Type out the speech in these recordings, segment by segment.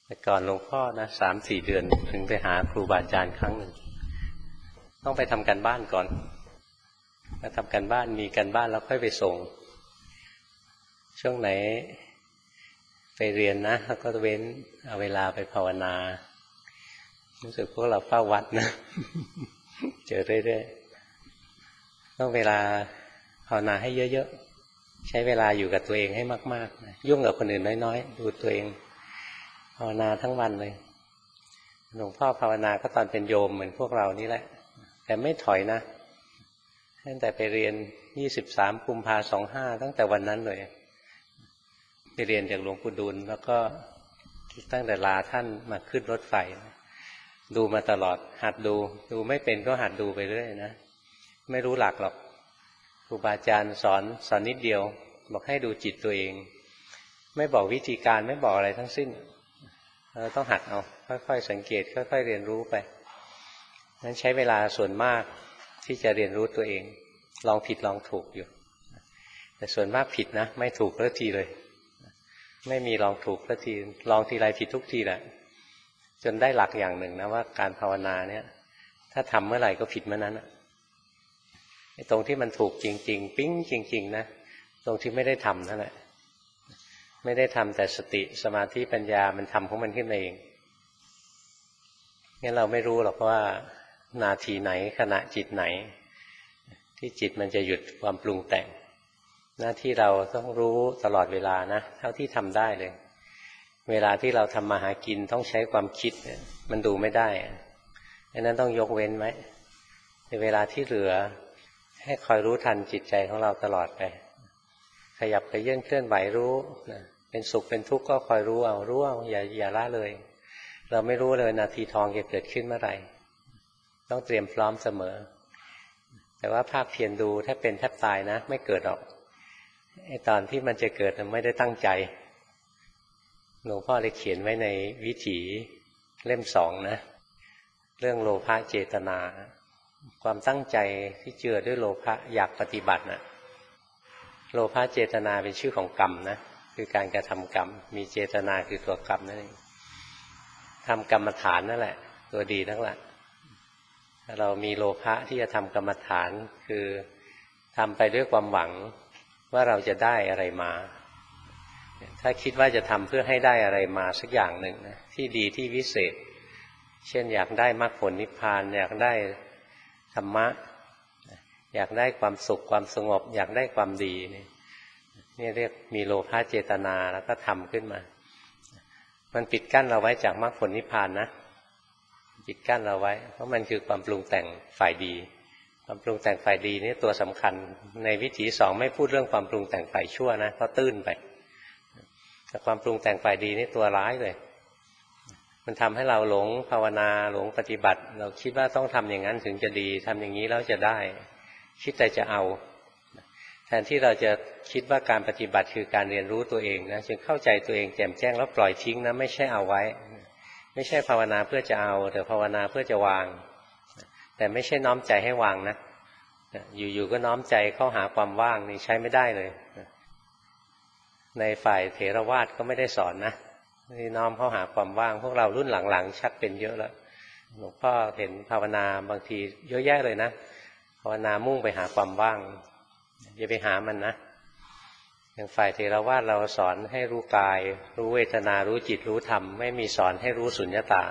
แต่ก่อนหลวงพ่อนะ3-4 เดือนถึงไปหาครูบาอาจารย์ครั้งหนึ่งต้องไปทำการบ้านก่อนถ้าทำการบ้านมีการบ้านแล้วค่อยไปส่งช่วงไหนไปเรียนนะแล้วก็เว้นเอาเวลาไปภาวนารู้สึกพวกเราเฝ้าวัดนะ เจอเรื่อยๆต้องเวลาภาวนาให้เยอะๆใช้เวลาอยู่กับตัวเองให้มากๆนะยุ่งกับคนอื่นน้อยๆดูตัวเองภาวนาทั้งวันเลยหลวงพ่อภาวนาก็ตอนเป็นโยมเหมือนพวกเรานี่แหละแต่ไม่ถอยนะตั้งแต่ไปเรียน23 กุมภาพันธ์ 25ตั้งแต่วันนั้นเลยไปเรียนจากหลวงปู่ดูลแล้วก็ตั้งแต่ลาท่านมาขึ้นรถไฟดูมาตลอดหัดดูไม่เป็นก็หัดดูไปเรื่อยนะไม่รู้หลักหรอกครูบาอาจารย์สอนนิดเดียวบอกให้ดูจิตตัวเองไม่บอกวิธีการไม่บอกอะไรทั้งสิ้นเราต้องหัดเอาค่อยๆสังเกตค่อยๆเรียนรู้ไปนั้นใช้เวลาส่วนมากที่จะเรียนรู้ตัวเองลองผิดลองถูกอยู่แต่ส่วนมากผิดนะไม่ถูกสักทีเลยไม่มีลองถูกสักทีลองทีไรผิดทุกทีแหละจนได้หลักอย่างหนึ่งนะว่าการภาวนาเนี่ยถ้าทำเมื่อไหร่ก็ผิดเมื่อนั้นตรงที่มันถูกจริงๆปิ๊งจริงๆนะตรงที่ไม่ได้ทำนั่นแหละไม่ได้ทำแต่สติสมาธิปัญญามันทำของมันขึ้นมาเองงั้นเราไม่รู้หรอกว่านาทีไหนขณะจิตไหนที่จิตมันจะหยุดความปรุงแต่งหน้าที่เราต้องรู้ตลอดเวลานะเท่าที่ทำได้เลยเวลาที่เราทำมาหากินต้องใช้ความคิดมันดูไม่ได้ดังนั้นต้องยกเว้นไว้ในเวลาที่เหลือให้คอยรู้ทันจิตใจของเราตลอดไปขยับไปเคลื่อนไหวรู้เป็นสุขเป็นทุกข์ก็คอยรู้เอาอย่าละเลยเราไม่รู้เลยนาทีทองจะเกิดขึ้นเมื่อไหร่ต้องเตรียมพร้อมเสมอแต่ว่าภาคเพียรดูถ้าเป็นแทบตายนะไม่เกิดหรอกไอ้ตอนที่มันจะเกิดมันไม่ได้ตั้งใจหลวงพ่อได้เขียนไว้ในวิถีเล่ม 2นะเรื่องโลภะเจตนาความตั้งใจที่เจือด้วยโลภะอยากปฏิบัตินะโลภะเจตนาเป็นชื่อของกรรมนะคือการกระทำกรรมมีเจตนาคือตัวกรรมนั่นเองทำกรรมฐานนั่นแหละตัวดีทั้งหลายเรามีโลภะที่จะทำกรรมฐานคือทำไปด้วยความหวังว่าเราจะได้อะไรมาถ้าคิดว่าจะทำเพื่อให้ได้อะไรมาสักอย่างหนึ่งนะที่ดีที่วิเศษเช่นอยากได้มรรคผลนิพพานอยากได้ธรรมะอยากได้ความสุขความสงบอยากได้ความดีนี่เรียกมีโลภะเจตนาแล้วก็ทำขึ้นมามันปิดกั้นเราไว้จากมรรคผลนิพพานนะปิดกั้นเราไว้เพราะมันคือความปรุงแต่งฝ่ายดีความปรุงแต่งฝ่ายดีนี่ตัวสำคัญในวิถี2ไม่พูดเรื่องความปรุงแต่งฝ่ายชั่วนะเพราะตื้นไปแต่ความปรุงแต่งฝ่ายดีนี่ตัวร้ายเลยมันทำให้เราหลงภาวนาหลงปฏิบัติเราคิดว่าต้องทำอย่างนั้นถึงจะดีทำอย่างนี้แล้วจะได้คิดแต่จะเอาแทนที่เราจะคิดว่าการปฏิบัติคือการเรียนรู้ตัวเองนะจึงเข้าใจตัวเองแจ่มแจ้งแล้วปล่อยทิ้งนะไม่ใช่เอาไว้ไม่ใช่ภาวนาเพื่อจะเอาแต่ภาวนาเพื่อจะวางแต่ไม่ใช่น้อมใจให้วางนะอยู่ๆก็น้อมใจเข้าหาความว่างนี่ใช้ไม่ได้เลยในฝ่ายเถรวาทก็ไม่ได้สอนนะนี่น้อมเข้าหาความว่างพวกเรารุ่นหลังๆชักเป็นเยอะแล้วหลวงพ่อเห็นภาวนาบางทีเยอะแยะเลยนะภาวนามุ่งไปหาความว่างอย่าไปหามันนะอย่างฝ่ายเถรวาทเราสอนให้รู้กายรู้เวทนารู้จิตรู้ธรรมไม่มีสอนให้รู้สุญญตา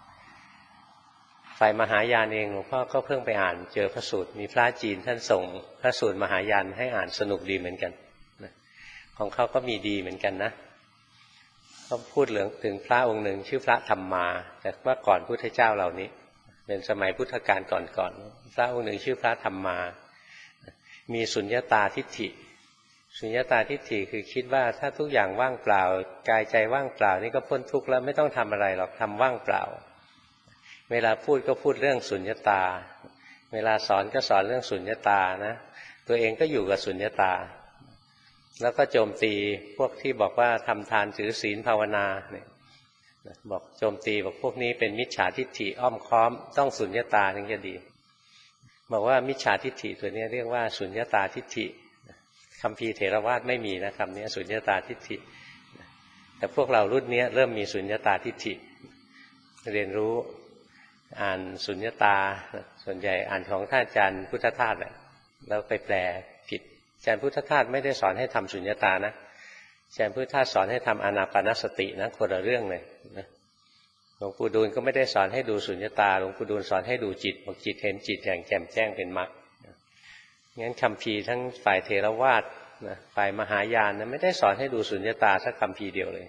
ฝ่ายมหายานเองหลวงพ่อก็เพิ่งไปอ่านเจอพระสูตรมีพระจีนท่านส่งพระสูตรมหายานให้อ่านสนุกดีเหมือนกันของเขาก็มีดีเหมือนกันนะเขาพูดถึงพระองค์หนึ่งชื่อพระธรรมมาแต่ว่าก่อนพุทธเจ้าเหล่านี้เป็นสมัยพุทธกาลก่อนพระองค์หนึ่งชื่อพระธรรมมามีสุญญตาทิฏฐิสุญญตาทิฏฐิคือคิดว่าถ้าทุกอย่างว่างเปล่ากายใจว่างเปล่านี่ก็พ้นทุกข์แล้วไม่ต้องทำอะไรหรอกทำว่างเปล่าเวลาพูดก็พูดเรื่องสุญญตาเวลาสอนก็สอนเรื่องสุญญตานะตัวเองก็อยู่กับสุญญตาแล้วก็โจมตีพวกที่บอกว่าทำทานถือศีลภาวนาเนี่ยบอกโจมตีบอกพวกนี้เป็นมิจฉาทิฏฐิอ้อมค้อมต้องสุญญตาถึงจะดีบอกว่ามิจฉาทิฏฐิตัวนี้เรียกว่าสุญญตาทิฏฐิคัมภีร์เถรวาทไม่มีนะคำนี้สุญญตาทิฏฐิแต่พวกเรารุ่นนี้เริ่มมีสุญญตาทิฏฐิเรียนรู้อ่านสุญญตาส่วนใหญ่อ่านของท่านอาจารย์พุทธทาสแหละแล้วไปแปลผิดอาจารย์พุทธทาสไม่ได้สอนให้ทำสุญญตานะอาจารย์พุทธทาสสอนให้ทำอานาปานสตินะคนละเรื่องเลยนะหลวงปู่ดูลก็ไม่ได้สอนให้ดูสุญญตาหลวงปู่ดูลสอนให้ดูจิตบอกจิตเห็นจิตอย่างแจ่มแจ้งเป็นมรรคงั้นคัมภีร์ทั้งฝ่ายเถรวาทนะฝ่ายมหายานนะไม่ได้สอนให้ดูสุญญตาสักคัมภีร์เดียวเลย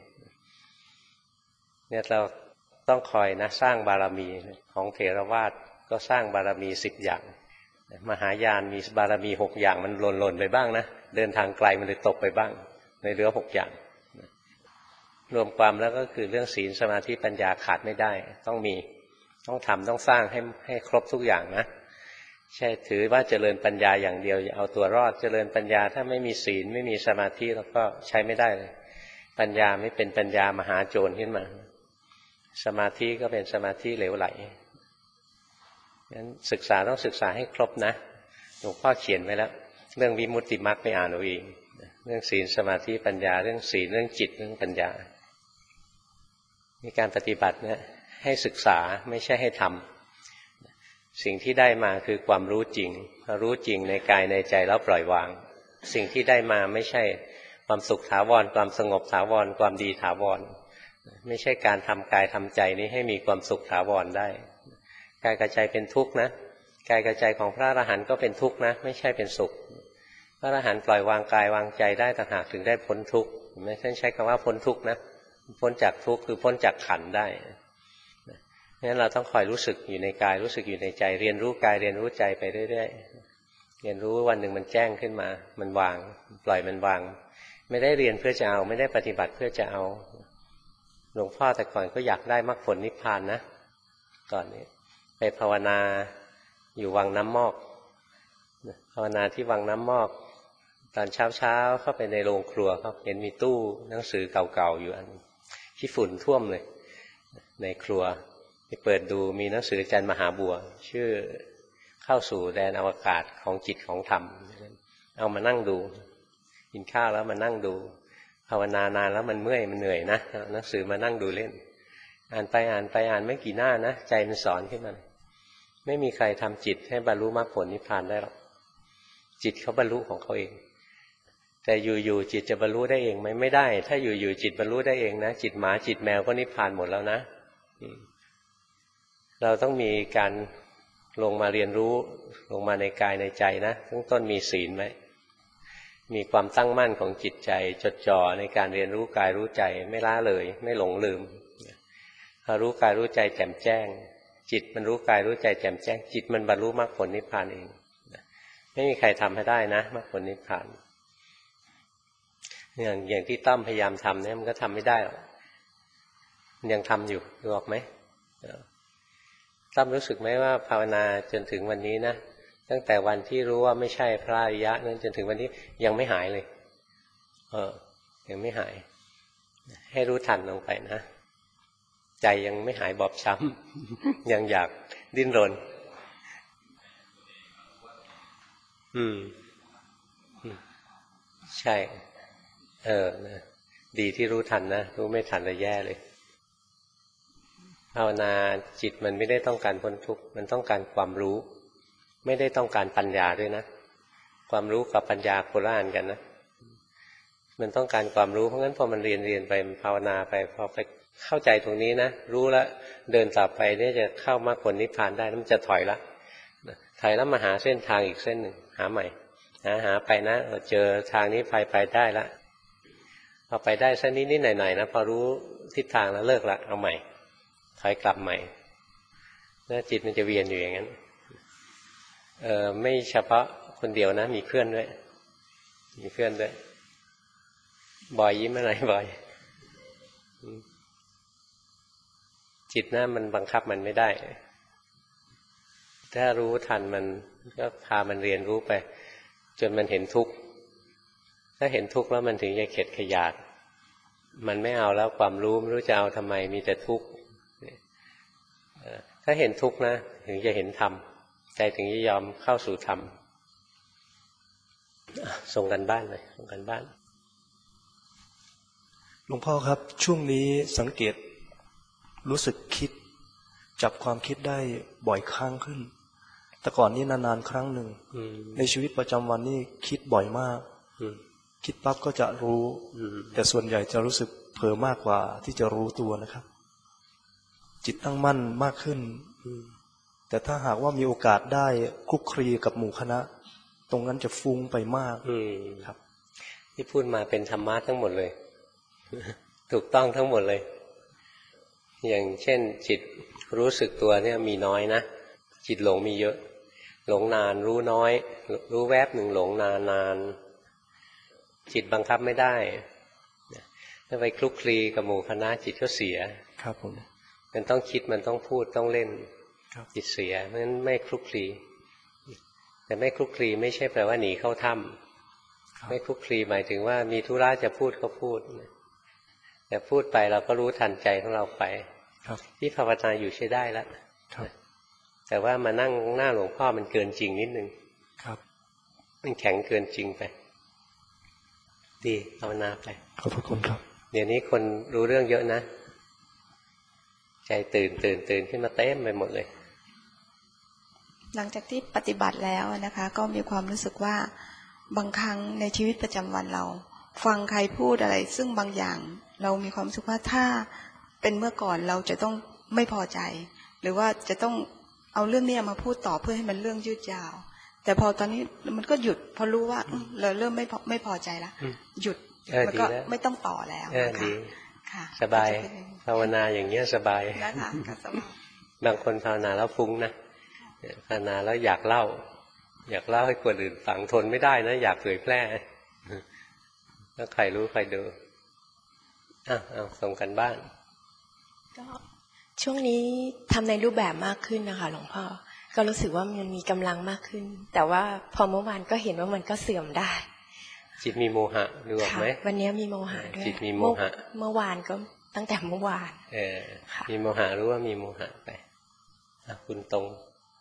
เนี่ยเราต้องคอยนะสร้างบารมีของเถรวาทก็สร้างบารมี10 อย่างมหายานมีบารมี6 อย่างมันหล่นไปบ้างนะเดินทางไกลมันเลยตกไปบ้างในเหลือ6 อย่างรวมความแล้วก็คือเรื่องศีลสมาธิปัญญาขาดไม่ได้ต้องมีต้องทำต้องสร้างให้ครบทุกอย่างนะใช่ถือว่าเจริญปัญญาอย่างเดียวอย่าเอาตัวรอดเจริญปัญญาถ้าไม่มีศีลไม่มีสมาธิแล้วก็ใช้ไม่ได้เลยปัญญาไม่เป็นปัญญามหาโจรขึ้นมาสมาธิก็เป็นสมาธิเหลวไหลงั้นศึกษาต้องศึกษาให้ครบนะหลวงพ่อเขียนไว้แล้วเรื่องวิมุตติมรรคไปอ่านเอาเองเรื่องศีลสมาธิปัญญาเรื่องศีลเรื่องจิตเรื่องปัญญามีการปฏิบัติเนี่ยให้ศึกษาไม่ใช่ให้ทำสิ่งที่ได้มาคือความรู้จริงรู้จริงในกายในใจแล้วปล่อยวางสิ่งที่ได้มาไม่ใช่ความสุขถาวรความสงบถาวรความดีถาวรไม่ใช่การทำกายทำใจนี้ให้มีความสุขถาวรได้กายกับใจเป็นทุกข์นะกายกับใจของพระอรหันต์ก็เป็นทุกข์นะไม่ใช่เป็นสุขพระอรหันต์ปล่อยวางกายวางใจได้ต่างหากถึงได้พ้นทุกข์ไม่ใช่คำว่าพ้นทุกข์นะพ้นจากทุกข์คือพ้นจากขันธ์ได้งั้นเราต้องคอยรู้สึกอยู่ในกายรู้สึกอยู่ในใจเรียนรู้กายเรียนรู้ใจไปเรื่อยๆเรียนรู้วันหนึ่งมันแจ้งขึ้นมามันวางปล่อยมันวางไม่ได้เรียนเพื่อจะเอาไม่ได้ปฏิบัติเพื่อจะเอาหลวงพ่อแต่ก่อนก็อยากได้มรรคผลนิพพานนะก่อนนี้ไปภาวนาอยู่วังน้ำมอกภาวนาที่วังน้ำมอกตอนเช้าเข้าไปในโรงครัวครับเห็นมีตู้หนังสือเก่าๆอยู่อันที่ฝุ่นท่วมเลยในครัวไปเปิดดูมีหนังสืออาจารย์มหาบัวชื่อเข้าสู่แดนอวกาศของจิตของธรรมเอามานั่งดูกินข้าวแล้วมานั่งดูภาวนานานแล้วมันเมื่อยมันเหนื่อยนะหนังสือมานั่งดูเล่นอ่านไปอ่านไม่กี่หน้านะใจมันสอนขึ้นมาไม่มีใครทำจิตให้บรรลุมรรคผลนิพพานได้หรอกจิตเขาบรรลุของเขาเองแต่อยู่ๆจิตจะบรรลุได้เองไหมไม่ได้ถ้าอยู่ๆจิตบรรลุได้เองนะจิตหมาจิตแมวก็นิพพานหมดแล้วนะเราต้องมีการลงมาเรียนรู้ลงมาในกายในใจนะตั้งต้นมีศีลไหมมีความตั้งมั่นของจิตใจจดจ่อในการเรียนรู้กายรู้ใจไม่ละเลยไม่หลงลืมพอรู้กายรู้ใจแจ่มแจ้งจิตมันรู้กายรู้ใจแจ่มแจ้งจิตมันบรรลุมรรคผลนิพพานเองไม่มีใครทำให้ได้นะมรรคผลนิพพานอย่างที่ตั้มพยายามทำเนี่ยมันก็ทำไม่ได้หรอกยังทำอยู่ดูออกไหมตั้มรู้สึกไหมว่าภาวนาจนถึงวันนี้นะตั้งแต่วันที่รู้ว่าไม่ใช่พระอริยะนั้นจนถึงวันนี้ยังไม่หายเลยยังไม่หายให้รู้ทันลงไปนะใจยังไม่หายบอบช้ำยังอยากดิ้นรนใช่นะดีที่รู้ทันนะรู้ไม่ทันเลยแย่เลยภาวนาจิตมันไม่ได้ต้องการพ้นทุกข์มันต้องการความรู้ไม่ได้ต้องการปัญญาด้วยนะความรู้กับปัญญาโคละอันกันนะมันต้องการความรู้เพราะงั้นพอมันเรียนไปมันภาวนาไปพอไปเข้าใจตรงนี้นะรู้แล้วเดินต่อไปเนี่ยจะเข้ามรรคผลนิพพานได้แล้วมันจะถอยละถอยแล้วมาหาเส้นทางอีกเส้นหนึ่งหาใหม่หาไปนะเจอทางนี้ไปได้ละพอไปได้สักนิดหน่อยๆนะพอรู้ทิศทางแล้วเลิกละเอาใหม่ถอยกลับใหม่แล้วจิตมันจะเวียนอยู่อย่างนั้นไม่เฉพาะคนเดียวนะมีเพื่อนด้วยบอยยิ้มอะไรบอยจิตนะมันบังคับมันไม่ได้ถ้ารู้ทันมันก็พามันเรียนรู้ไปจนมันเห็นทุกข์ถ้าเห็นทุกข์แล้วมันถึงจะเข็ดขยาดมันไม่เอาแล้วความรู้ไม่รู้จะเอาทำไมมีแต่ทุกข์ถ้าเห็นทุกข์นะถึงจะเห็นธรรมใจถึงจะยอมเข้าสู่ธรรมส่งกันบ้านเลยส่งกันบ้านหลลวงพ่อครับช่วงนี้สังเกตรู้สึกคิดจับความคิดได้บ่อยครั้งขึ้นแต่ก่อนนี้นานๆครั้งหนึ่งในชีวิตประจำวันนี่คิดบ่อยมากคิดปั๊บก็จะรู้แต่ส่วนใหญ่จะรู้สึกเผลอมากกว่าที่จะรู้ตัวนะครับจิตตั้งมั่นมากขึ้นแต่ถ้าหากว่ามีโอกาสได้คลุกคลีกับหมู่คณะตรงนั้นจะฟุ้งไปมากครับที่พูดมาเป็นธรรมะทั้งหมดเลยถูกต้องทั้งหมดเลยอย่างเช่นจิตรู้สึกตัวเนี่ยมีน้อยนะจิตหลงมีเยอะหลงนานรู้น้อยรู้แวบหนึ่งหลงนานจิตบังคับไม่ได้ถ้าไปคลุกคลีกับหมู่คณะจิตก็เสียครับผมมันต้องคิดมันต้องพูดต้องเล่นจิตเสียเพราะฉะนั้นไม่คลุกคลีแต่ไม่คลุกคลีไม่ใช่แปลว่าหนีเข้าถ้ำไม่คลุกคลีหมายถึงว่ามีธุระจะพูดก็พูดแต่พูดไปเราก็รู้ทันใจของเราไปที่ภาวนาอยู่ใช้ได้แล้วแต่ว่ามานั่งหน้าหลวงพ่อมันเกินจริงนิดนึงมันแข็งเกินจริงไปดีภาวนาไปขอบพระคุณครับเดี๋ยวนี้คนรู้เรื่องเยอะนะใจตื่นขึ้นมาเต็มไปหมดเลยหลังจากที่ปฏิบัติแล้วนะคะก็มีความรู้สึกว่าบางครั้งในชีวิตประจำวันเราฟังใครพูดอะไรซึ่งบางอย่างเรามีความรู้สึกว่าถ้าเป็นเมื่อก่อนเราจะต้องไม่พอใจหรือว่าจะต้องเอาเรื่องนี้มาพูดต่อเพื่อให้มันเรื่องยืดยาวแต่พอตอนนี้มันก็หยุดพอรู้ว่าเราเริ่มไม่พอใจแล้วหยุดมันก็ไม่ต้องต่อแล้วค่ะสบายภาวนาอย่างเงี้ยสบายนะคะบางคนภาวนาแล้วฟุ้งนะภาวนาแล้วอยากเล่าให้คนอื่นฟังทนไม่ได้นะอยากเผยแพร่แล้วใครรู้ใครดูเอาส่งกันบ้านก็ช่วงนี้ทำในรูปแบบมากขึ้นนะคะหลวงพ่อก็รู้สึกว่ามันมีกำลังมากขึ้นแต่ว่าพอเมื่อวานก็เห็นว่ามันก็เสื่อมได้จิตมีโมหะดูออกไหมวันนี้มีโมหะด้วยจิตมีโมหะเมื่อวานก็ตั้งแต่เมื่อวานมีโมหะรู้ว่ามีโมหะไปคุณตรง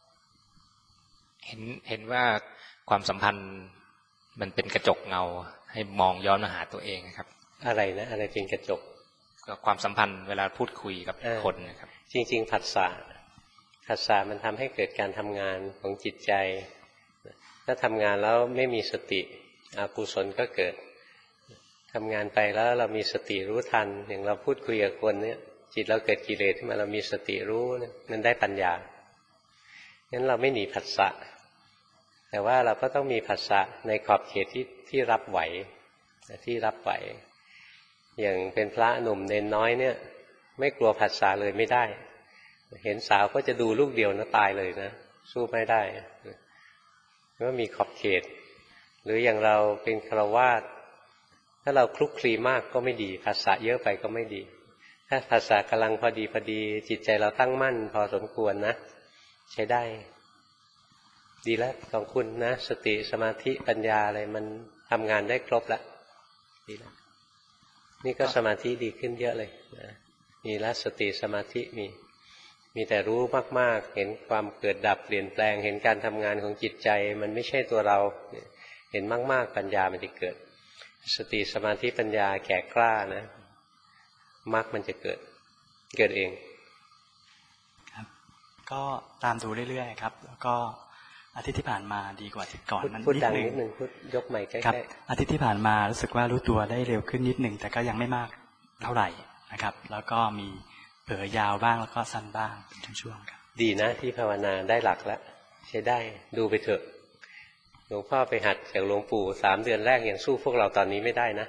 เห็นว่าความสัมพันธ์มันเป็นกระจกเงาให้มองย้อนมาหาตัวเองครับอะไรนะอะไรเป็นกระจกความสัมพันธ์เวลาพูดคุยกับคนนะครับจริงๆผัสสะมันทำให้เกิดการทำงานของจิตใจถ้าทำงานแล้วไม่มีสติอกุศลก็เกิดทำงานไปแล้วเรามีสติรู้ทันอย่างเราพูดคุยกับคนเนี่ยจิตเราเกิดกิเลสขึ้นมาเรามีสติรู้มันได้ปัญญางั้นเราไม่หนีผัสสะแต่ว่าเราก็ต้องมีผัสสะในขอบเขตที่รับไหวที่รับไหวอย่างเป็นพระหนุ่มเนนน้อยเนี่ยไม่กลัวผัสสะเลยไม่ได้เห็นสาวก็จะดูลูกเดียวนะตายเลยนะสู้ไม่ได้ก็มีขอบเขตหรืออย่างเราเป็นฆราวาสถ้าเราคลุกคลีมากก็ไม่ดีผัสสะเยอะไปก็ไม่ดีถ้าผัสสะกำลังพอดีจิตใจเราตั้งมั่นพอสมควรนะใช้ได้ดีแล้วของคุณนะสติสมาธิปัญญาอะไรมันทำงานได้ครบแล้วดีแล้วนี่ก็สมาธิดีขึ้นเยอะเลยนะมีแล้วสติสมาธิมีแต่รู้มากๆเห็นความเกิดดับเปลี่ยนแปลงเห็นการทำงานของจิตใจมันไม่ใช่ตัวเราเห็นมากๆปัญญามันจะเกิดสติสมาธิปัญญาแก่กล้านะมรรคมันจะเกิดเองครับก็ตามดูเรื่อยๆครับแล้วก็อาทิตย์ที่ผ่านมาดีกว่าก่อนนั้นนิดนึงพูดยกใหม่ใกล้ๆอาทิตย์ที่ผ่านมารู้สึกว่ารู้ตัวได้เร็วขึ้นนิดนึงแต่ก็ยังไม่มากเท่าไหร่นะครับแล้วก็มีเผลอยาวบ้างแล้วก็สั้นบ้างเป็นช่วงๆครับดีนะที่ภาวนาได้หลักแล้วใช้ได้ดูไปเถอะหลวงพ่อไปหัดจากหลวงปู่3 เดือนแรกยังสู้พวกเราตอนนี้ไม่ได้นะ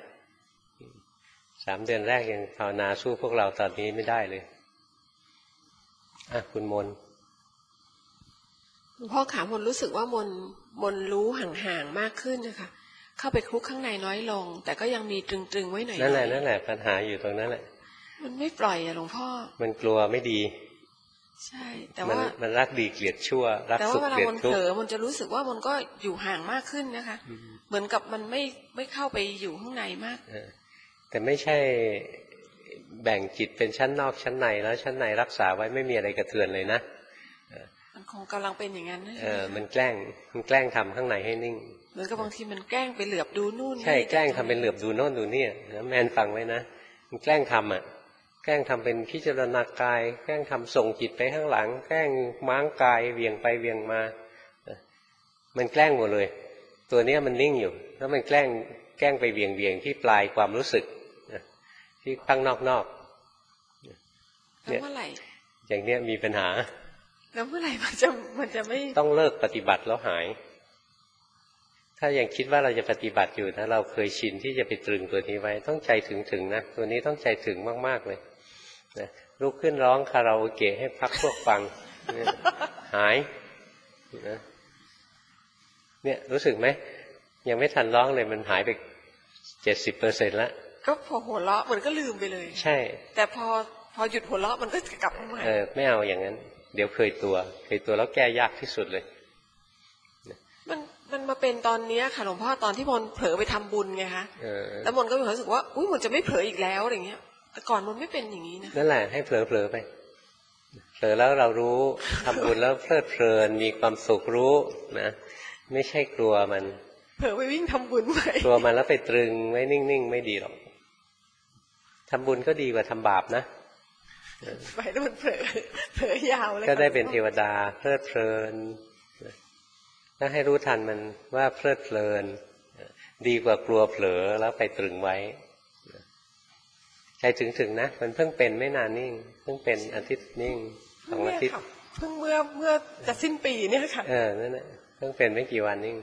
3 เดือนแรกยังภาวนาสู้พวกเราตอนนี้ไม่ได้เลยคุณมนหลวงพ่อขามนรู้สึกว่ามนรู้ห่างๆมากขึ้นนะคะเข้าไปคลุกข้างในน้อยลงแต่ก็ยังมีตรึงๆไว้หน่อยนั่นแหละปัญหาอยู่ตรงนั้นแหละมันไม่ปล่อยอะหลวงพ่อมันกลัวไม่ดีใช่แต่ว่ามันรักดีเกลียดชั่วรักสุขเกลียดทุกข์แต่ว่าเวลามันเผลอมันจะรู้สึกว่ามันก็อยู่ห่างมากขึ้นนะคะเหมือนกับมันไม่เข้าไปอยู่ข้างในมากแต่ไม่ใช่แบ่งจิตเป็นชั้นนอกชั้นในแล้วชั้นในรักษาไว้ไม่มีอะไรกระเทือนเลยนะมันคงกำลังเป็นอย่างนั้นนะมันแกล้งทำข้างในให้นิ่งเหมือนกับบางทีมันแกล้งไปเหลือบดูนู่นใช่แกล้งทำเป็นเหลือบดูโน่นดูนี่นะแมนฟังไว้นะมันแกล้งทำแกล้งทำเป็นพิจารณากายแกล้งทำส่งจิตไปข้างหลังแกล้งม้างกายเวียงไปเวียงมามันแกล้งหมดเลยตัวนี้มันนิ่งอยู่แล้วมันแกล้งไปเวียงที่ปลายความรู้สึกที่ข้างนอกแล้วเมื่อไหร่อย่างเนี้ยมีปัญหาแล้วเมื่อไหร่มันจะไม่ต้องเลิกปฏิบัติแล้วหายถ้ายังคิดว่าเราจะปฏิบัติอยู่นะเราเคยชินที่จะไปตรึงตัวนี้ไว้ต้องใจถึงนะตัวนี้ต้องใจถึงมากๆเลยนะลุกขึ้นร้องคาราโอเกะให้พักพวกฟังหายนะเนี่ยรู้สึกไหมยังไม่ทันร้องเลยมันหายไป 70% แล้วก็พอหัวเราะมันก็ลืมไปเลยใช่แต่พอหยุดหัวเราะมันก็กลับมาใหม่ไม่เอาอย่างนั้นเดี๋ยวเคยตัวแล้วแก้ยากที่สุดเลยมันมาเป็นตอนนี้ค่ะหลวงพ่อตอนที่มนเผลอไปทำบุญไงคะแล้วมนก็มีความรู้สึกว่าอุ้ยมนจะไม่เผลออีกแล้วอะไรเงี้ยแต่ก่อนมนไม่เป็นอย่างนี้นะนั่นแหละให้เผลอไปเผลอแล้วเรารู้ทำบุญแล้วเพลิดเพลินมีความสุขรู้นะไม่ใช่กลัวมันเผลอไปวิ่งทำบุญไปกลัวมันแล้วไปตรึงไว้นิ่งๆไม่ดีหรอกทำบุญก็ดีกว่าทำบาปนะไปแล้วมันเผลอยาวเลยก็ได้เป็นเทวดาเพลิดเพลินถ้าให้รู้ทันมันว่าเพลิดเพลินดีกว่ากลัวเผลอแล้วไปตรึงไว้ใจถึงนะมันเพิ่งเป็นไม่นานนิ่งเพิ่งเป็นอาทิตย์นิ่ง2 อาทิตย์เพิ่งเมื่อจะสิ้นปีเนี่ยค่ะนั่นแหละเพิ่งเป็นไม่กี่วันนิ่ง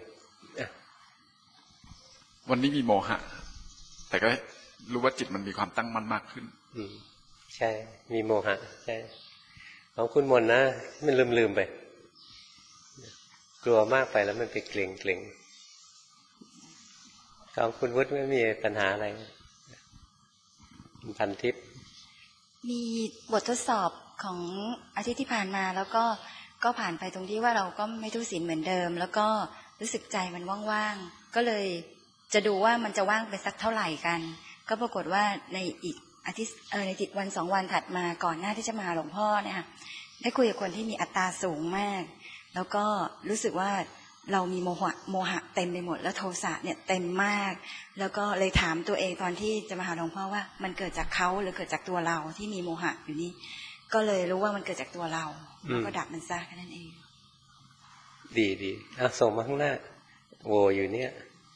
วันนี้มีโมหะแต่ก็รู้ว่าจิตมันมีความตั้งมั่นมากขึ้นใช่มีโมหะใช่ของคุณมนนะมันลืมไปกลัวมากไปแล้วมันไปเกร็งของคุณวุฒิไม่มีปัญหาอะไรพันทิพย์มีบททดสอบของอาทิตย์ที่ผ่านมาแล้วก็ผ่านไปตรงที่ว่าเราก็ไม่ทุศีลเหมือนเดิมแล้วก็รู้สึกใจมันว่างๆก็เลยจะดูว่ามันจะว่างไปสักเท่าไหร่กันก็ปรากฏว่าในอีกอาทิตย์ในติดวัน2 วันถัดมาก่อนหน้าที่จะมาหลวงพ่อเนี่ยค่ะได้คุยกับคนที่มีอัตราสูงมากแล้วก็รู้สึกว่าเรามีโมหะเต็มไปหมดแล้วโทสะเนี่ยเต็มมากแล้วก็เลยถามตัวเองตอนที่จะมาหาหลวงพ่อว่ามันเกิดจากเขาหรือเกิดจากตัวเราที่มีโมหะอยู่นี่ก็เลยรู้ว่ามันเกิดจากตัวเราแล้วก็ดับมันซะแค่นั้นเองดีส่งมาข้างหน้าโวอยู่เนี่ย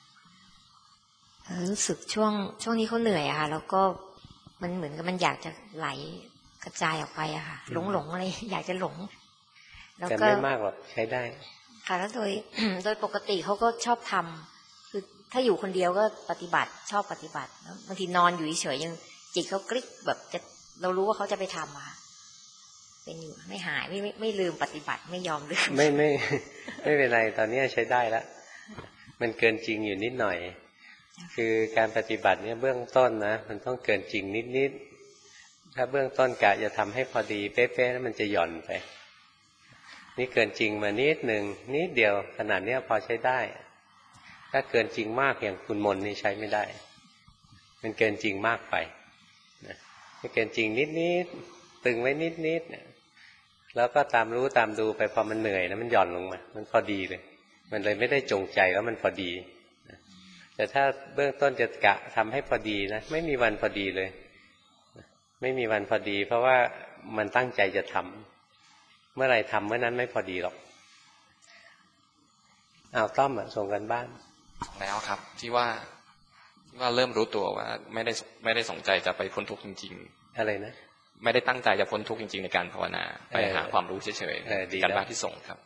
รู้สึกช่วงนี้เขาเหนื่อยอะค่ะแล้วก็มันเหมือนกับมันอยากจะไหลกระจายออกไปอะค่ะหลงอะไรอยากจะหลงแล้วก็ไม่มากหรอกใช้ได้ค่ะแล้วโดยปกติเขาก็ชอบทำคือถ้าอยู่คนเดียวก็ปฏิบัติชอบปฏิบัติแล้วบางทีนอนอยู่เฉยๆยังจิตเขาคลิกแบบจะเรารู้ว่าเขาจะไปทำอะเป็นอยู่ไม่หายไม่ลืมปฏิบัติไม่ยอมลืมไม่เป็นไรตอนนี้ใช้ได้แล้วมันเกินจริงอยู่นิดหน่อยคือการปฏิบัติเนี่ยเบื้องต้นนะมันต้องเกินจริงนิดถ้าเบื้องต้นกะจะทำให้พอดีเป๊ะๆแล้วมันจะหย่อนไปนี่เกินจริงมานิดเดียวขนาดนี้พอใช้ได้ถ้าเกินจริงมากอย่างคุณมนนี่ใช้ไม่ได้มันเกินจริงมากไปนะถ้าเกินจริงนิดตึงไว้นิดแล้วก็ตามรู้ตามดูไปพอมันเหนื่อยนะมันหย่อนลงมามันพอดีเลยมันเลยไม่ได้จงใจแล้วมันพอดีแต่ถ้าเบื้องต้นจะกะทำให้พอดีนะไม่มีวันพอดีเลยไม่มีวันพอดีเพราะว่ามันตั้งใจจะทำเมื่อไรทำเมื่อนั้นไม่พอดีหรอกต้อมส่งกันบ้านแล้วครับที่ว่าเริ่มรู้ตัวว่าไม่ได้สนใจจะไปพ้นทุกข์จริงๆอะไรนะไม่ได้ตั้งใจจะพ้นทุกข์จริงๆในการภาวนาไปหาความรู้เฉยๆการบ้านที่ส่งครับ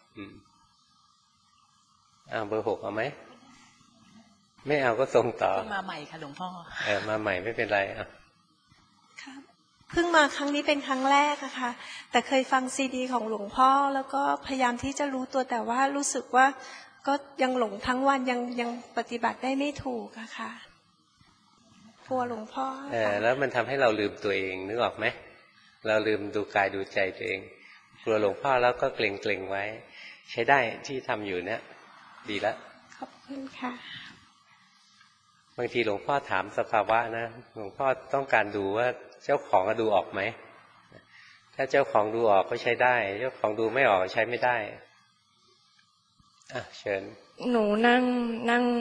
เบอร์ 6เอาไหมไม่เอาก็ส่งต่อมาใหม่ค่ะหลวงพ่อมาใหม่ไม่เป็นไรครับเพิ่งมาครั้งนี้เป็นครั้งแรกอะค่ะแต่เคยฟังซีดีของหลวงพ่อแล้วก็พยายามที่จะรู้ตัวแต่ว่ารู้สึกว่าก็ยังหลงทั้งวันยังปฏิบัติได้ไม่ถูกอะค่ะกลัวหลวงพ่อแล้วมันทำให้เราลืมตัวเองนึกออกไหมเราลืมดูกายดูใจตัวเองกลัวหลวงพ่อแล้วก็เกรงไว้ใช้ได้ที่ทำอยู่เนี่ยดีแล้วขอบคุณค่ะบางทีหลวงพ่อถามสภาวะนะหลวงพ่อต้องการดูว่าเจ้าของดูออกไหมถ้าเจ้าของดูออกก็ใช้ได้เจ้าของดูไม่ออกใช้ไม่ได้เชิญหนูนั่ง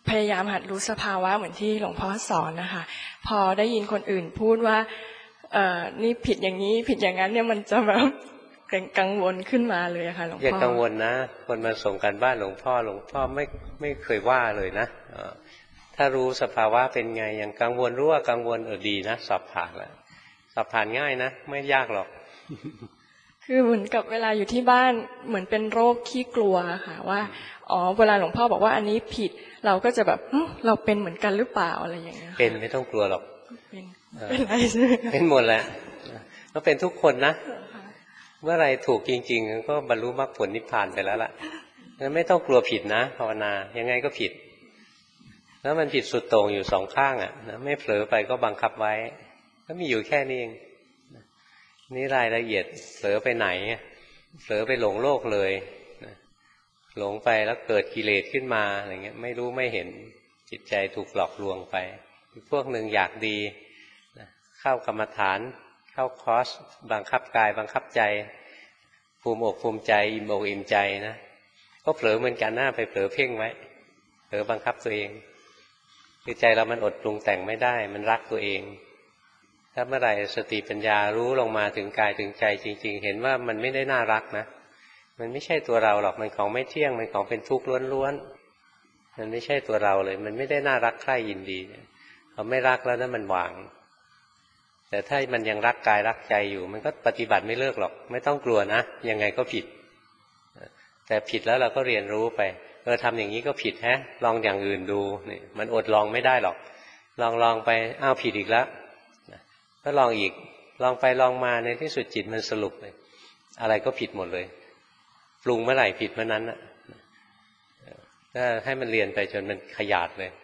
พยายามหัดรู้สภาวะเหมือนที่หลวงพ่อสอนนะคะพอได้ยินคนอื่นพูดว่านี่ผิดอย่างนี้ผิดอย่างนั้นเนี่ยมันจะแบบกังวลขึ้นมาเลยค่ะหลวงพ่ออย่ากังวลนะคนมาส่งกันบ้านหลวงพ่อไม่เคยว่าเลยนะถ้ารู้สภาวะเป็นไงอย่างกังวลรู้ว่ากังวลดีนะสอบผ่านแล้วสอบผ่านง่ายนะไม่ยากหรอกคือเหมือนกับเวลาอยู่ที่บ้านเหมือนเป็นโรคขี้กลัวค่ะว่าเวลาหลวงพ่อบอกว่าอันนี้ผิดเราก็จะแบบเราเป็นเหมือนกันหรือเปล่าอะไรอย่างเงี้ยเป็นไม่ต้องกลัวหรอกเป็นอะไรใช่ไหมเป็นหมดแหละก็เป็นทุกคนนะเมื่อไรถูกจริงๆก็บรรลุมรรคผลนิพพานไปแล้วล่ะงั้นไม่ต้องกลัวผิดนะภาวนายังไงก็ผิดแล้วมันผิดสุดโต่งอยู่สองข้างอ่ะนะไม่เผลอไปก็บังคับไว้ก็มีอยู่แค่นี้เองนี่รายละเอียดเผลอไปไหนเผลอไปหลงโลกเลยหลงไปแล้วเกิดกิเลสขึ้นมาอะไรเงี้ยไม่รู้ไม่เห็นจิตใจถูกหลอกลวงไปพวกหนึ่งอยากดีเข้ากรรมฐานเข้าคอร์สบังคับกายบังคับใจภูมิอกภูมิใจอิ่มอกอิ่มใจนะก็เผลอเหมือนกันหน้าไปเผลอเพ่งไว้เผลอบังคับตัวเองคือใจเรามันอดปรุงแต่งไม่ได้มันรักตัวเองถ้าเมื่อไหร่สติปัญญารู้ลงมาถึงกายถึงใจจริงๆเห็นว่ามันไม่ได้น่ารักนะมันไม่ใช่ตัวเราหรอกมันของไม่เที่ยงมันของเป็นทุกข์ล้วนๆมันไม่ใช่ตัวเราเลยมันไม่ได้น่ารักใคร่ยินดีพอไม่รักแล้วนั้นมันวางแต่ถ้ามันยังรักกายรักใจอยู่มันก็ปฏิบัติไม่เลิกหรอกไม่ต้องกลัวนะยังไงก็ผิดแต่ผิดแล้วเราก็เรียนรู้ไปทำอย่างนี้ก็ผิดลองอย่างอื่นดูนี่มันอดลองไม่ได้หรอกลองไปอ้าวผิดอีกแล้วก็ลองอีกลองไปลองมาในที่สุดจิตมันสรุปเลยอะไรก็ผิดหมดเลยปรุงเมื่อไหร่ผิดเมื่อนั้นน่ะถ้าให้มันเรียนไปจนมันขยาดเลย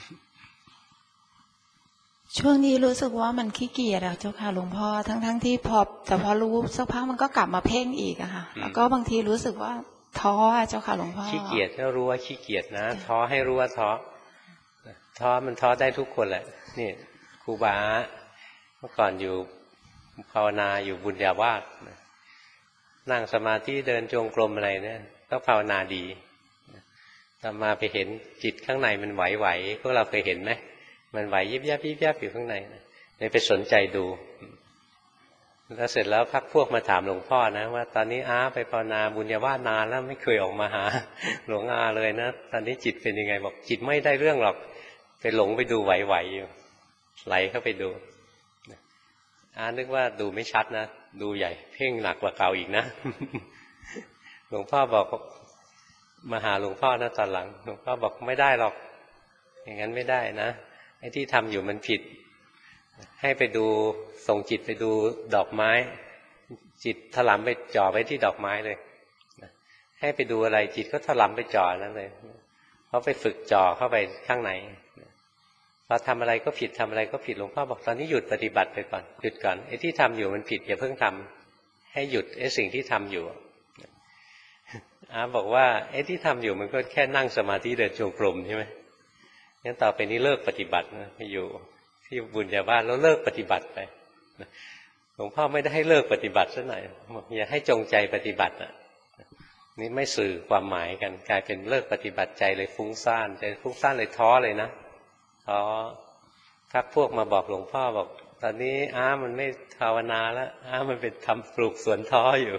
ช่วงนี้รู้สึกว่ามันขี้เกียจอะเจ้าค่ะหลวงพ่อทั้งที่แต่พอรู้สักพักมันก็กลับมาเพ่งอีกอะค่ะแล้วก็บางทีรู้สึกว่าท้อเจ้าค่ะหลวงพ่อขี้เกียจก็รู้ว่าขี้เกียจนะท้อให้รู้ว่าท้อมันท้อได้ทุกคนแหละนี่ครูบาเมื่อก่อนอยู่ภาวนาอยู่บุญญาวาสนั่งสมาธิเดินจงกรมอะไรเนี่ยก็ภาวนาดีต่อมาไปเห็นจิตข้างในมันไหวๆพวกเราเคยเห็นไหมมันไหวยิบยับยิบยับอยู่ข้างในเลยไปสนใจดูแล้วเสร็จแล้วพักพวกมาถามหลวงพ่อนะว่าตอนนี้ไปภาวนาบุญญาวาสนานแล้วไม่เคยออกมาหาหลวงเลยนะตอนนี้จิตเป็นยังไงบอกจิตไม่ได้เรื่องหรอกไปหลงไปดูไหวๆอยู่ไหลเข้าไปดูนึกว่าดูไม่ชัดนะดูใหญ่เพ่งหนักกว่าเก่าอีกนะหลวงพ่อบอกมาหาหลวงพ่อนะตอนหลังหลวงพ่อบอกไม่ได้หรอกอย่างนั้นไม่ได้นะไอ้ที่ทำอยู่มันผิดให้ไปดูส่งจิตไปดูดอกไม้จิตถลำไปจ่อไว้ที่ดอกไม้เลยให้ไปดูอะไรจิตก็ถลำไปจ่อนั่นเลยเพราะไปฝึกจ่อเข้าไปข้างในพอทำอะไรก็ผิดทำอะไรก็ผิดหลวงพ่อบอกตอนนี้หยุดปฏิบัติไปก่อนหยุดก่อนไอ้ที่ทำอยู่มันผิดอย่าเพิ่งทำให้หยุดไอ้สิ่งที่ทำอยู่บอกว่าไอ้ที่ทำอยู่มันก็แค่นั่งสมาธิเดินจงกรมใช่ไหมงั้นต่อไปนี้เลิกปฏิบัตินะไปอยู่ที่บุญญาวาสแล้วเลิกปฏิบัติไปหลวงพ่อไม่ได้ให้เลิกปฏิบัติซะหน่อยอย่าให้จงใจปฏิบัตินี่ไม่สื่อความหมายกันกลายเป็นเลิกปฏิบัติใจเลยฟุ้งซ่านใจฟุ้งซ่านเลยท้อเลยนะท้อพักพวกมาบอกหลวงพ่อบอกตอนนี้มันไม่ภาวนาแล้วมันเป็นทำปลูกสวนท้ออยู่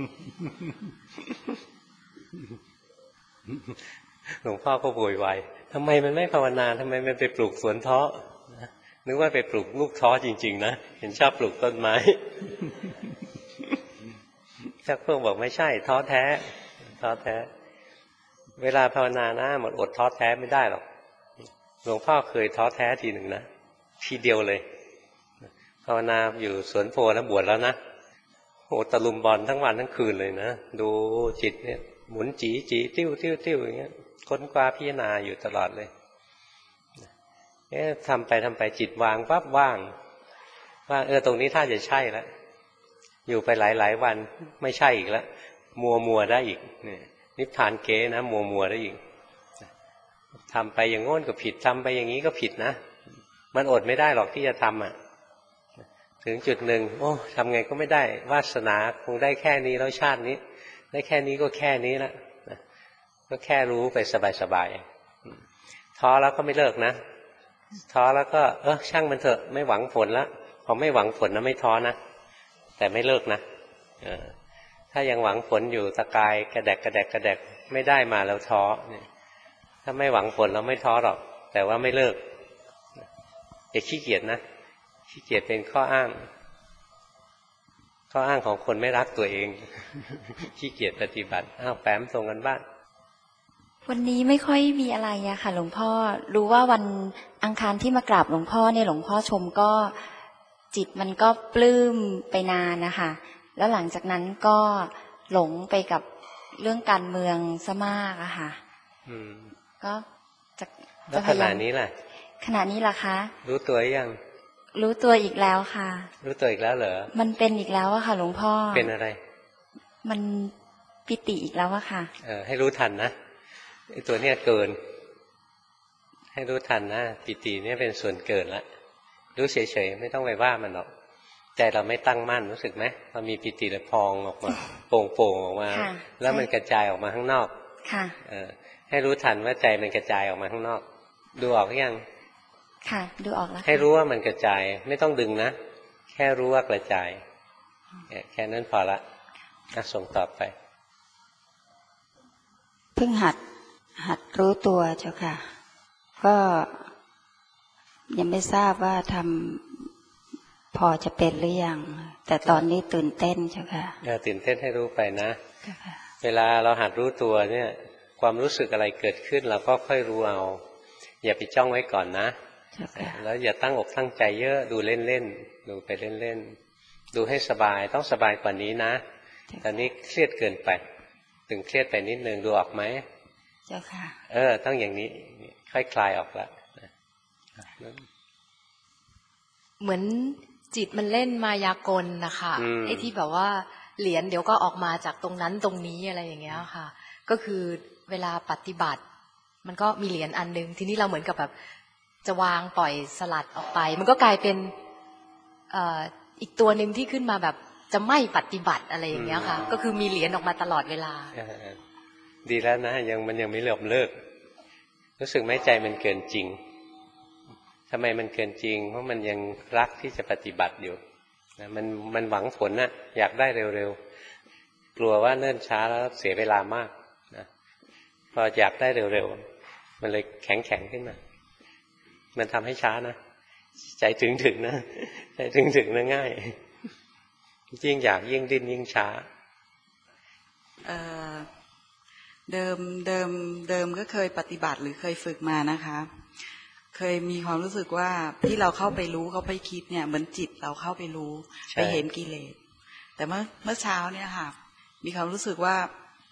หลวงพ่อก็โวยวายทำไมมันไม่ภาวนาทำไมมันไปปลูกสวนท้อนึกว่าไปปลูกลูกท้อจริงๆนะเห็นชอบปลูกต้นไม้ชักพวกบอกไม่ใช่ท้อแท้เวลาภาวนานะมันอดท้อแท้ไม่ได้หรอกหลวงพ่อเคยท้อแท้ทีหนึ่งนะทีเดียวเลยภาวนาอยู่สวนโพนะบวชแล้วนะตะลุมบอลทั้งวันทั้งคืนเลยนะดูจิตเนี่ยหมุนจีติ้วอย่างเงี้ยค้นคว้าพิจารณาอยู่ตลอดเลยทำไปจิตวางปั๊บว่างตรงนี้ถ้าจะใช่แล้วอยู่ไปหลายวันไม่ใช่อีกแล้วมัวได้อีกนิพพานเก๋นะมัวได้อีกทำไปอย่างโน้นก็ผิดทำไปอย่างนี้ก็ผิดนะมันอดไม่ได้หรอกที่จะทำถึงจุดหนึ่งทำไงก็ไม่ได้วาสนาคงได้แค่นี้แล้วชาตินี้ได้แค่นี้ก็แค่นี้ละก็แค่รู้ไปสบายๆท้อแล้วก็ไม่เลิกนะท้อแล้วก็ช่างมันเถอะไม่หวังผลแล้วพอไม่หวังผลนะไม่ท้อนะแต่ไม่เลิกนะถ้ายังหวังผลอยู่ตะกายกระแดกไม่ได้มาแล้วท้อเนี่ยถ้าไม่หวังผลเราไม่ท้อหรอกแต่ว่าไม่เลิกอย่าขี้เกียจนะขี้เกียจเป็นข้ออ้างของคนไม่รักตัวเองขี้เกียจปฏิบัติแปมส่งกันบ้านวันนี้ไม่ค่อยมีอะไรอะค่ะหลวงพ่อรู้ว่าวันอังคารที่มากราบหลวงพ่อเนี่ยหลวงพ่อชมก็จิตมันก็ปลื้มไปนานนะคะแล้วหลังจากนั้นก็หลงไปกับเรื่องการเมืองซะมากอะค่ะก็จะขณะนี้แหละขณะนี้ล่ะคะรู้ตัวยังรู้ตัวอีกแล้วค่ะรู้ตัวอีกแล้วเหรอมันเป็นอีกแล้วอะค่ะหลวงพ่อเป็นอะไรมันปิติอีกแล้วอะค่ะให้รู้ทันนะไอ้ตัวเนี้ยเกินให้รู้ทันนะปิติเนี่ยเป็นส่วนเกินละรู้เฉยๆไม่ต้องไปว่ามันหรอกใจเราไม่ตั้งมั่นรู้สึกไหมพอมีปิติแล้วพองออกมาโป่งๆออกมาแล้วมันกระจายออกมาข้างนอกค่ะให้รู้ทันว่าใจมันกระจายออกมาข้างนอกดูออกหรือยังค่ะดูออกแล้วให้รู้ว่ามันกระจายไม่ต้องดึงนะแค่รู้ว่ากระจายแค่นั้นพอละส่งต่อไปเพิ่งหัดรู้ตัวเจ้าค่ะก็ยังไม่ทราบว่าทำพอจะเป็นหรือยังแต่ตอนนี้ตื่นเต้นเจ้าค่ะตื่นเต้นให้รู้ไปนะเวลาเราหัดรู้ตัวเนี่ยความรู้สึกอะไรเกิดขึ้นเราก็ค่อยรู้เอาอย่าไปจ้องไว้ก่อนนะแล้วอย่าตั้งอกตั้งใจเยอะดูเล่นๆดูไปเล่นๆดูให้สบายต้องสบายกว่านี้นะตอนนี้เครียดเกินไปถึงเครียดไปนิดนึงดูออกไหมเจ้าค่ะต้องอย่างนี้ค่อยคลายออกละเหมือนจิตมันเล่นมายากลนะคะไอ้ที่แบบว่าเหรียญเดี๋ยวก็ออกมาจากตรงนั้นตรงนี้อะไรอย่างเงี้ยค่ะก็คือเวลาปฏิบัติมันก็มีเหรียญอันนึงทีนี้เราเหมือนกับแบบจะวางปล่อยสลัดออกไปมันก็กลายเป็นอีกตัวหนึ่งที่ขึ้นมาแบบจะไม่ปฏิบัติอะไรอย่างเงี้ยค่ะก็คือมีเหรียญออกมาตลอดเวลาดีแล้วนะมันยังไม่เลิกรู้สึกไหมใจมันเกินจริงทำไมมันเกินจริงเพราะมันยังรักที่จะปฏิบัติอยู่มันหวังผลนะอยากได้เร็วๆกลัวว่าเนิ่นช้าแล้วเสียเวลามากนะพออยากได้เร็วๆมันเลยแข็งขึ้นมามันทำให้ช้านะใจถึงนะใจถึงนะง่ายยิ่งอยากยิ่งดิ้นยิ่งช้าเดิมก็เคยปฏิบัติหรือเคยฝึกมานะคะเคยมีความรู้สึกว่าที่เราเข้าไปรู้เข้าไปคิดเนี่ยเหมือนจิตเราเข้าไปรู้ไปเห็นกิเลสแต่เมื่อเช้าเนี่ยค่ะมีความรู้สึกว่า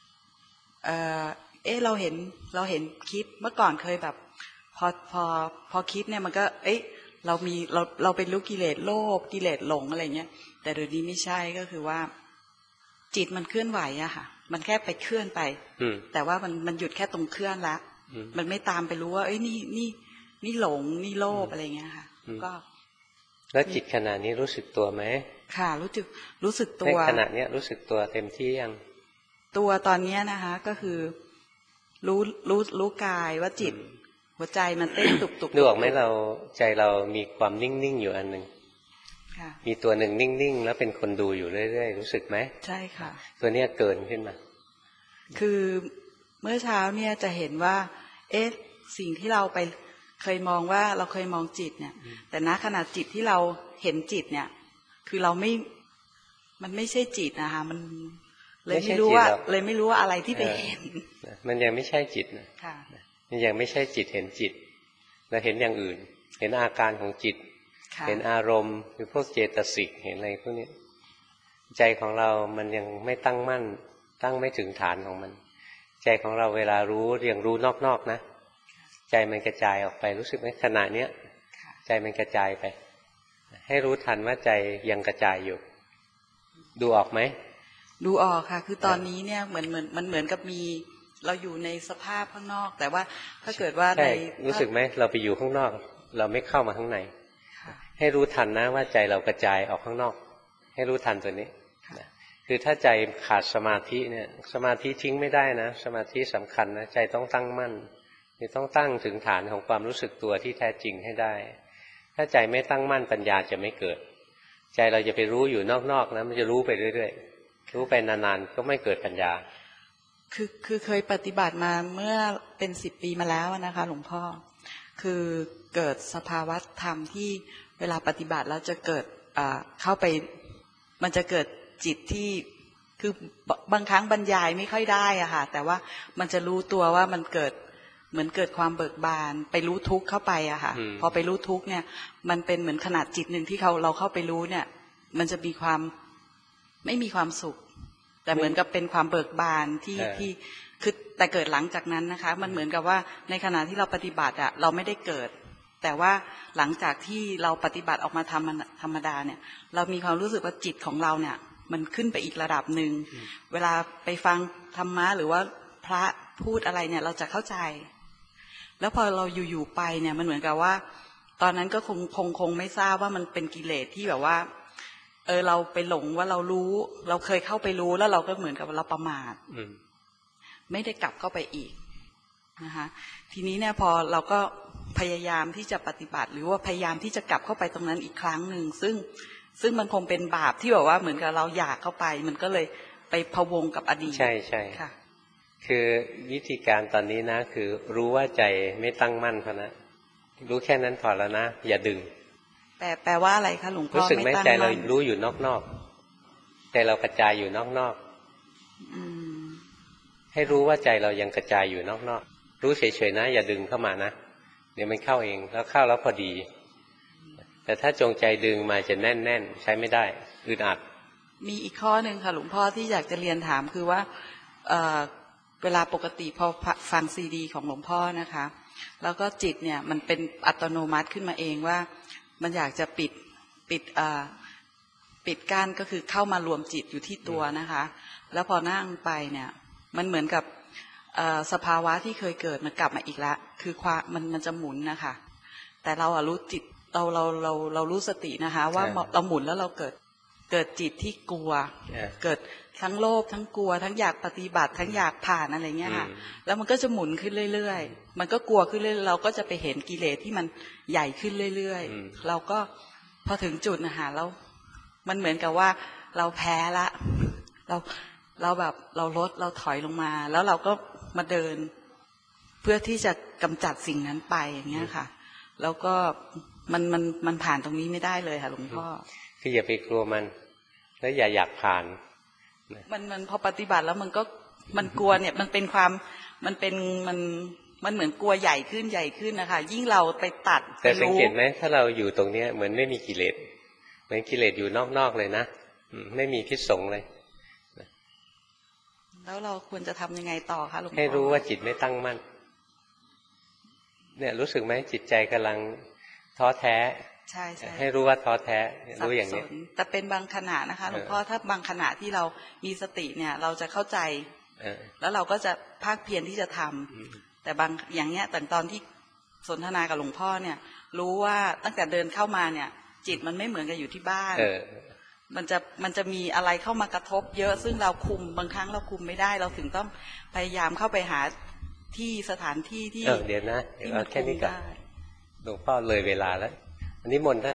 เราเห็นคิดเมื่อก่อนเคยแบบพอคิดเนี่ยมันก็เราเป็นรู้กิเลสโลภกิเลสหลงอะไรเงี้ยแต่เดี๋ยวนี้ไม่ใช่ก็คือว่าจิตมันเคลื่อนไหวอะค่ะมันแค่ไปเคลื่อนไปแต่ว่ามันหยุดแค่ตรงเคลื่อนละมันไม่ตามไปรู้ว่านี่หลงนี่โลภอะไรเงี้ยค่ะก็แล้วจิตขณะนี้รู้สึกตัวไหมค่ะรู้สึกตัวขณะนี้รู้สึกตัวเต็มที่ยังตัวตอนนี้นะคะก็คือรู้กายว่าจิตหัวใจมันเต้นตุบดูออกไหมเราใจเรามีความนิ่งๆอยู่อันหนึ่งมีตัวหนึ่งนิ่งๆแล้วเป็นคนดูอยู่เรื่อยๆรู้สึกไหมใช่ค่ะตัวเนี้ยเกินขึ้นมาคือเมื่อเช้าเนี่ยจะเห็นว่าสิ่งที่เราไปเคยมองว่าเราเคยมองจิตเนี่ยแต่ณขณะจิตที่เราเห็นจิตเนี่ยคือมันไม่ใช่จิตนะคะมันเลยไม่รู้ว่าอะไรที่ไปเห็นมันยังไม่ใช่จิตนะมันยังไม่ใช่จิตเห็นจิตเราเห็นอย่างอื่นเห็นอาการของจิตเห็นอารมณ์หรือพวกเจตสิกเห็นอะไรพวกนี้ใจของเรามันยังไม่ตั้งมั่นตั้งไม่ถึงฐานของมันใจของเราเวลารู้ยังรู้นอกๆนะใจมันกระจายออกไปรู้สึกไหมขณะเนี้ยใจมันกระจายไปให้รู้ทันว่าใจยังกระจายอยู่ดูออกไหมดูออกค่ะคือตอนนี้เนี่ยเหมือนกับมีเราอยู่ในสภาพข้างนอกแต่ว่าถ้าเกิดว่าในรู้สึกไหมเราไปอยู่ข้างนอกเราไม่เข้ามาข้างในให้รู้ทันนะว่าใจเรากระจายออกข้างนอกให้รู้ทันตัวนี้คือถ้าใจขาดสมาธิเนี่ยสมาธิทิ้งไม่ได้นะสมาธิสำคัญนะใจต้องตั้งมั่นคือต้องตั้งถึงฐานของความรู้สึกตัวที่แท้จริงให้ได้ถ้าใจไม่ตั้งมั่นปัญญาจะไม่เกิดใจเราจะไปรู้อยู่นอกๆนะมันจะรู้ไปเรื่อยๆรู้ไปนานๆก็ไม่เกิดปัญญาคือเคยปฏิบัติมาเมื่อเป็น10 ปีมาแล้วนะคะหลวงพ่อคือเกิดสภาวะธรรมที่เวลาปฏิบัติแล้วจะเกิดเข้าไปมันจะเกิดจิตที่คือบางครั้งบรรยายไม่ค่อยได้อะค่ะแต่ว่ามันจะรู้ตัวว่ามันเกิดเหมือนเกิดความเบิกบานไปรู้ทุกข์เข้าไปอะค่ะพอไปรู้ทุกข์เนี่ยมันเป็นเหมือนขนาดจิตหนึ่งที่เราเข้าไปรู้เนี่ยมันจะมีความไม่มีความสุขแต่เหมือนกับเป็นความเบิกบานที่คือแต่เกิดหลังจากนั้นนะคะมันเหมือนกับว่าในขณะที่เราปฏิบัติอะเราไม่ได้เกิดแต่ว่าหลังจากที่เราปฏิบัติออกมาธรรมดาเนี่ยเรามีความรู้สึกว่าจิตของเราเนี่ยมันขึ้นไปอีกระดับหนึ่งเวลาไปฟังธรรมะหรือว่าพระพูดอะไรเนี่ยเราจะเข้าใจแล้วพอเราอยู่ๆไปเนี่ยมันเหมือนกับว่าตอนนั้นก็คงไม่ทราบว่ามันเป็นกิเลสที่แบบว่าเราไปหลงว่าเรารู้เราเคยเข้าไปรู้แล้วเราก็เหมือนกับเราประมาทไม่ได้กลับเข้าไปอีกนะคะทีนี้เนี่ยพอเราก็พยายามที่จะปฏิบัติหรือว่าพยายามที่จะกลับเข้าไปตรงนั้นอีกครั้งหนึ่งซึ่งมันคงเป็นบาปที่แบบว่าเหมือนกับเราอยากเข้าไปมันก็เลยไปพะวงกับอดีตใช่ใช่ค่ะคือวิธีการตอนนี้นะคือรู้ว่าใจไม่ตั้งมั่นเพราะนะรู้แค่นั้นพอแล้วนะอย่าดึงแปลว่าอะไรคะหลวงพ่อรู้สึกไหมใจเรารู้อยู่นอกๆใจเรากระจายอยู่นอกๆให้รู้ว่าใจเรายังกระจายอยู่นอกๆรู้เฉยๆนะอย่าดึงเข้ามานะเดี๋ยวมันเข้าเองแล้วเข้าแล้วพอดีแต่ถ้าจงใจดึงมาจะแน่นๆใช้ไม่ได้อึดอัดมีอีกข้อหนึ่งค่ะหลวงพ่อที่อยากจะเรียนถามคือว่าเวลาปกติพอฟังซีดีของหลวงพ่อนะคะแล้วก็จิตเนี่ยมันเป็นอัตโนมัติขึ้นมาเองว่ามันอยากจะปิดกั้นก็คือเข้ามารวมจิตอยู่ที่ตัวนะคะแล้วพอนั่งไปเนี่ยมันเหมือนกับสภาวะที่เคยเกิดมันกลับมาอีกแล้วคือความมันจะหมุนนะคะแต่เรารู้จิตเรารู้สตินะคะว่าเราหมุนแล้วเราเกิดจิตที่กลัวเกิดทั้งโลภทั้งกลัวทั้งอยากปฏิบัติทั้งอยากผ่านอะไรเงี้ยค่ะแล้วมันก็จะหมุนขึ้นเรื่อยๆมันก็กลัวขึ้นเรื่อยเราก็จะไปเห็นกิเลสที่มันใหญ่ขึ้นเรื่อยๆเราก็พอถึงจุดนะคะแล้วมันเหมือนกับว่าเราแพ้ละเราแบบเราลดเราถอยลงมาแล้วเราก็มาเดินเพื่อที่จะกำจัดสิ่งนั้นไปอย่างเงี้ยค่ะแล้วก็มันผ่านตรงนี้ไม่ได้เลยค่ะหลวงพ่อคืออย่าไปกลัวมันแล้วอย่าอยากผ่านมันพอปฏิบัติแล้วมันกลัวเนี่ยมันเป็นความมันเหมือนกลัวใหญ่ขึ้นนะคะยิ่งเราไปตัดแต่สังเกตไหมถ้าเราอยู่ตรงเนี้ยเหมือนไม่มีกิเลสเหมือนกิเลสอยู่นอกๆเลยนะไม่มีพิษสงเลยแล้วเราควรจะทำยังไงต่อคะหลวงพ่อให้รู้ว่าจิตไม่ตั้งมั่นเนี่ยรู้สึกไหมจิตใจกำลังท้อแท้ใช่ให้รู้ว่าท้อแท้รู้อย่างนี้แต่เป็นบางขณะนะคะหลวงพ่อถ้าบางขณะที่เรามีสติเนี่ยเราจะเข้าใจแล้วเราก็จะภาคเพียรที่จะทำแต่บางอย่างเนี้ยแต่ตอนที่สนทนากับหลวงพ่อเนี่ยรู้ว่าตั้งแต่เดินเข้ามาเนี่ยจิตมันไม่เหมือนกับอยู่ที่บ้านมันจะมีอะไรเข้ามากระทบเยอะซึ่งเราคุมบางครั้งเราคุมไม่ได้เราถึงต้องพยายามเข้าไปหาที่สถานที่ที่เดี๋ยวนะแค่นี้ก่อนหลวงพ่อเลยเวลาแล้วอันนี้มนต์